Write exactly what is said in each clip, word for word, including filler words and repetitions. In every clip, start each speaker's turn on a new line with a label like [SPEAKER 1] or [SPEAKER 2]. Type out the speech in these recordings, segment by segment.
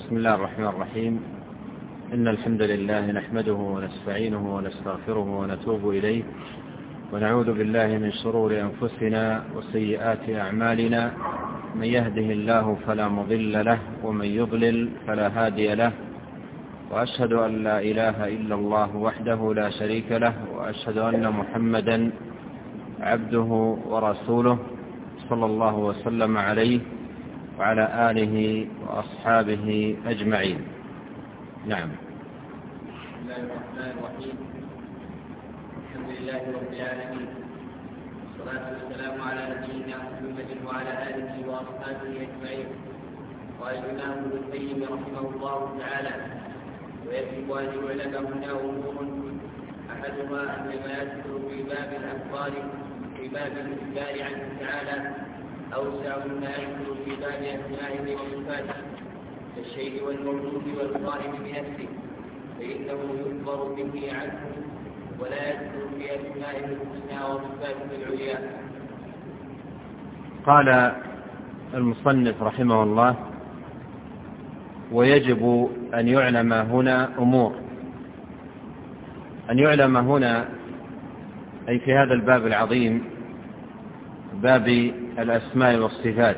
[SPEAKER 1] بسم الله الرحمن الرحيم. إن الحمد لله نحمده ونستعينه ونستغفره ونتوب إليه ونعوذ بالله من شرور أنفسنا وسيئات أعمالنا، من يهده الله فلا مضل له ومن يضلل فلا هادي له، وأشهد أن لا إله إلا الله وحده لا شريك له، وأشهد أن محمدا عبده ورسوله صلى الله وسلم عليه وعلى آله وأصحابه أجمعين. نعم.
[SPEAKER 2] بسم الله الرحمن الرحيم. الحمد لله رب العالمين، والصلاة والسلام على نبينا محمد وعلى آله وأصحابه أجمعين. قال الإمام ابن القيم رحمه الله تعالى: ويجب أن يعلم هنا أمور، أحدها أن ما يذكر في باب الأخبار في باب الإخبار عنه تعالى أوسع مما يذكر في باب أسمائه وصفاته كالشيء والموجود والقائم بنفسه، فإنه يخبر به عنه ولا يذكر في أسمائه الحسنى وصفاته العليا.
[SPEAKER 1] قال المصنف رحمه الله: ويجب أن يعلم هنا أمور. أن يعلم هنا أي في هذا الباب العظيم، باب الأسماء والصفات.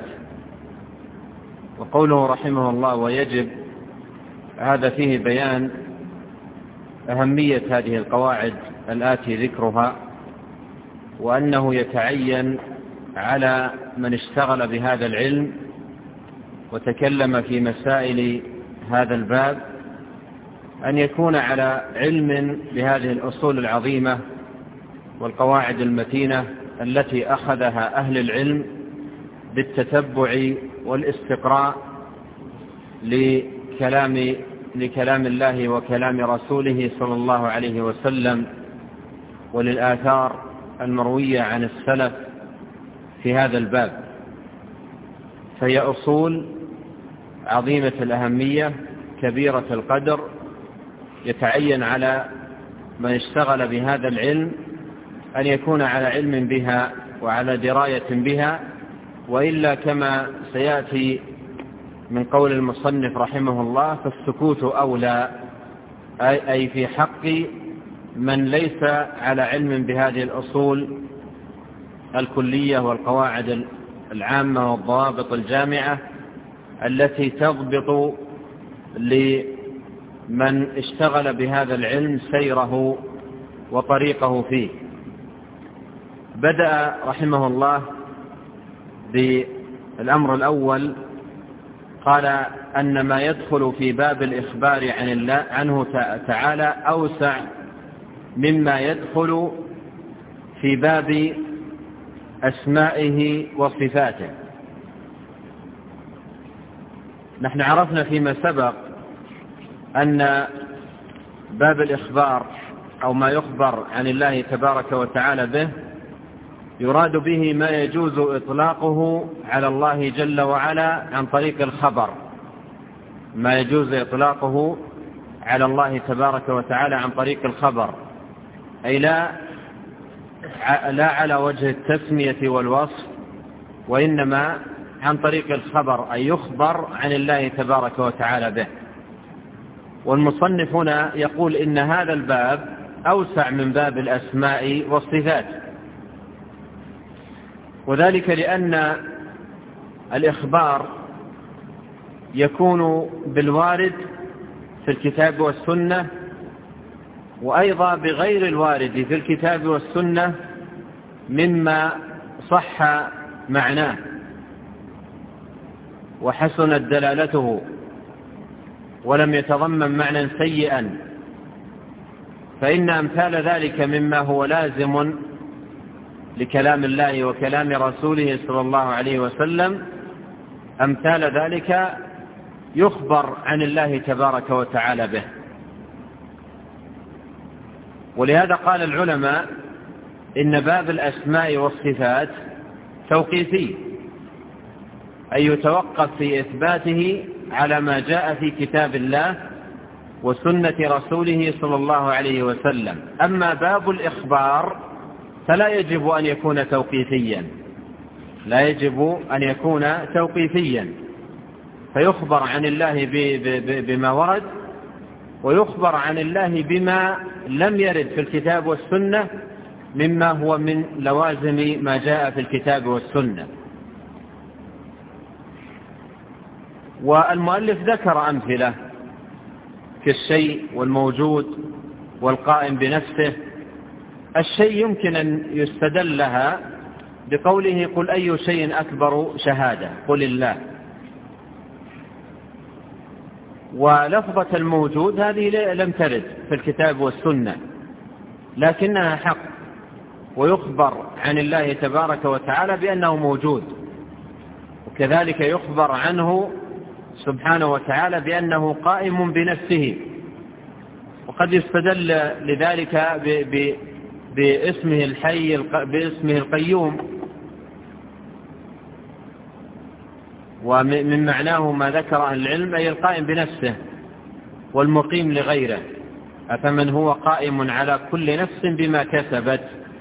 [SPEAKER 1] وقوله رحمه الله ويجب، هذا فيه بيان أهمية هذه القواعد الآتي ذكرها، وأنه يتعين على من اشتغل بهذا العلم وتكلم في مسائل هذا الباب أن يكون على علم بهذه الأصول العظيمة والقواعد المتينة التي أخذها أهل العلم بالتتبع والاستقراء لكلام لكلام الله وكلام رسوله صلى الله عليه وسلم، وللآثار المروية عن السلف في هذا الباب. فهي أصول عظيمة الأهمية كبيرة القدر، يتعين على من اشتغل بهذا العلم أن يكون على علم بها وعلى دراية بها، وإلا كما سيأتي من قول المصنف رحمه الله فالسكوت أولى، أي في حق من ليس على علم بهذه الأصول الكلية والقواعد العامة والضوابط الجامعة التي تضبط لمن اشتغل بهذا العلم سيره وطريقه فيه. بدأ رحمه الله بالأمر الأول، قال أن ما يدخل في باب الإخبار عن الله عنه تعالى أوسع مما يدخل في باب أسمائه وصفاته. نحن عرفنا فيما سبق أن باب الإخبار أو ما يخبر عن الله تبارك وتعالى به يراد به ما يجوز إطلاقه على الله جل وعلا عن طريق الخبر، ما يجوز إطلاقه على الله تبارك وتعالى عن طريق الخبر، أي لا لا على وجه التسمية والوصف، وإنما عن طريق الخبر، أي يخبر عن الله تبارك وتعالى به. والمصنف هنا يقول إن هذا الباب أوسع من باب الأسماء والصفات، وذلك لأن الإخبار يكون بالوارد في الكتاب والسنة، وأيضا بغير الوارد في الكتاب والسنة مما صح معناه وحسنت دلالته ولم يتضمن معنى سيئا، فإن أمثال ذلك مما هو لازم لكلام الله وكلام رسوله صلى الله عليه وسلم، أمثال ذلك يخبر عن الله تبارك وتعالى به. ولهذا قال العلماء إن باب الأسماء والصفات توقيفي، أي يتوقف في إثباته على ما جاء في كتاب الله وسنة رسوله صلى الله عليه وسلم. أما باب الإخبار فلا يجب أن يكون توقيفيا، لا يجب أن يكون توقيفيا، فيخبر عن الله بما ورد، ويخبر عن الله بما لم يرد في الكتاب والسنة مما هو من لوازم ما جاء في الكتاب والسنة. والمؤلف ذكر أمثلة كالشيء والموجود والقائم بنفسه. الشيء يمكن أن يستدل لها بقوله قل أي شيء أكبر شهادة، قل الله. ولفظة الموجود هذه لم ترد في الكتاب والسنة، لكنها حق، ويخبر عن الله تبارك وتعالى بأنه موجود، وكذلك يخبر عنه سبحانه وتعالى بأنه قائم بنفسه. وقد يستدل لذلك باسمه الحي باسمه القيوم، ومن معناه ما ذكر أهل العلم أي القائم بنفسه والمقيم لغيره، أفمن هو قائم على كل نفس بما كسبت.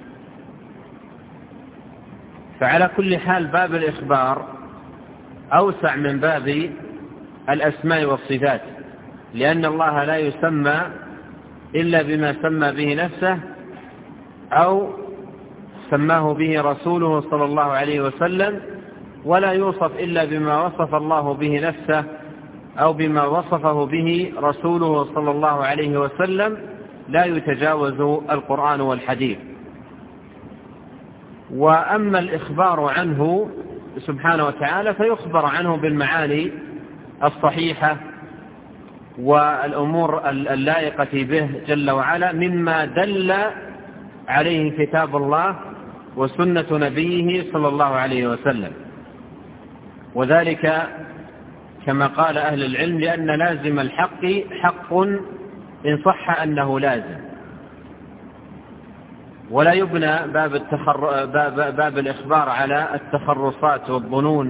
[SPEAKER 1] فعلى كل حال باب الإخبار أوسع من باب الأسماء والصفات، لأن الله لا يسمى إلا بما سمى به نفسه أو سماه به رسوله صلى الله عليه وسلم، ولا يوصف إلا بما وصف الله به نفسه أو بما وصفه به رسوله صلى الله عليه وسلم، لا يتجاوز القرآن والحديث. وأما الإخبار عنه سبحانه وتعالى فيخبر عنه بالمعاني الصحيحة والأمور اللائقة به جل وعلا، مما دل عليه كتاب الله وسنة نبيه صلى الله عليه وسلم. وذلك كما قال أهل العلم لأن لازم الحق حق إن صح أنه لازم، ولا يبنى باب, التخر... باب... باب الإخبار على التخرصات والظنون،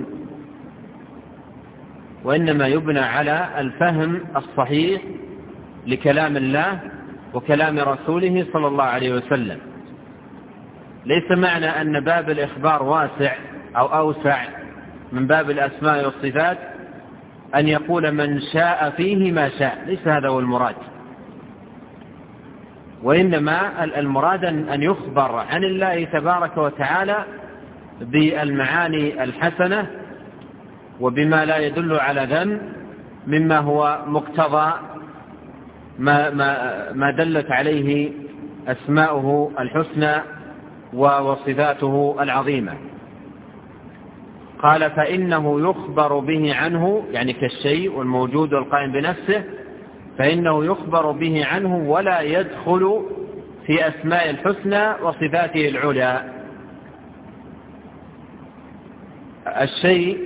[SPEAKER 1] وإنما يبنى على الفهم الصحيح لكلام الله وكلام رسوله صلى الله عليه وسلم. ليس معنى أن باب الإخبار واسع أو أوسع من باب الأسماء والصفات أن يقول من شاء فيه ما شاء، ليس هذا هو المراد، وإنما المراد أن يخبر عن الله تبارك وتعالى بالمعاني الحسنة وبما لا يدل على ذنب مما هو مقتضى ما, ما, ما دلت عليه أسماؤه الحسنى وصفاته العظيمة. قال فإنه يخبر به عنه، يعني كالشيء والموجود والقائم بنفسه، فإنه يخبر به عنه ولا يدخل في أسماء الحسنى وصفاته العلى. الشيء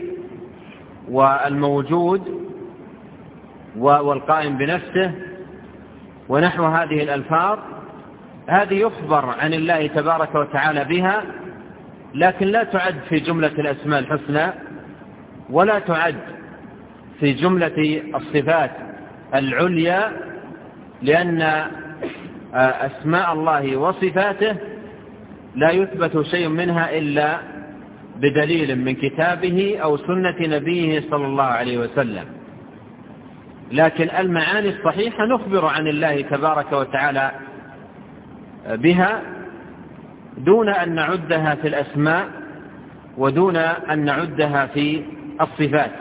[SPEAKER 1] والموجود والقائم بنفسه ونحو هذه الألفاظ، هذه يخبر عن الله تبارك وتعالى بها، لكن لا تعد في جملة الأسماء الحسنى ولا تعد في جملة الصفات العليا، لأن أسماء الله وصفاته لا يثبت شيء منها إلا بدليل من كتابه أو سنة نبيه صلى الله عليه وسلم. لكن المعاني الصحيحة نخبر عن الله تبارك وتعالى بها دون أن نعدها في الأسماء ودون أن نعدها في الصفات.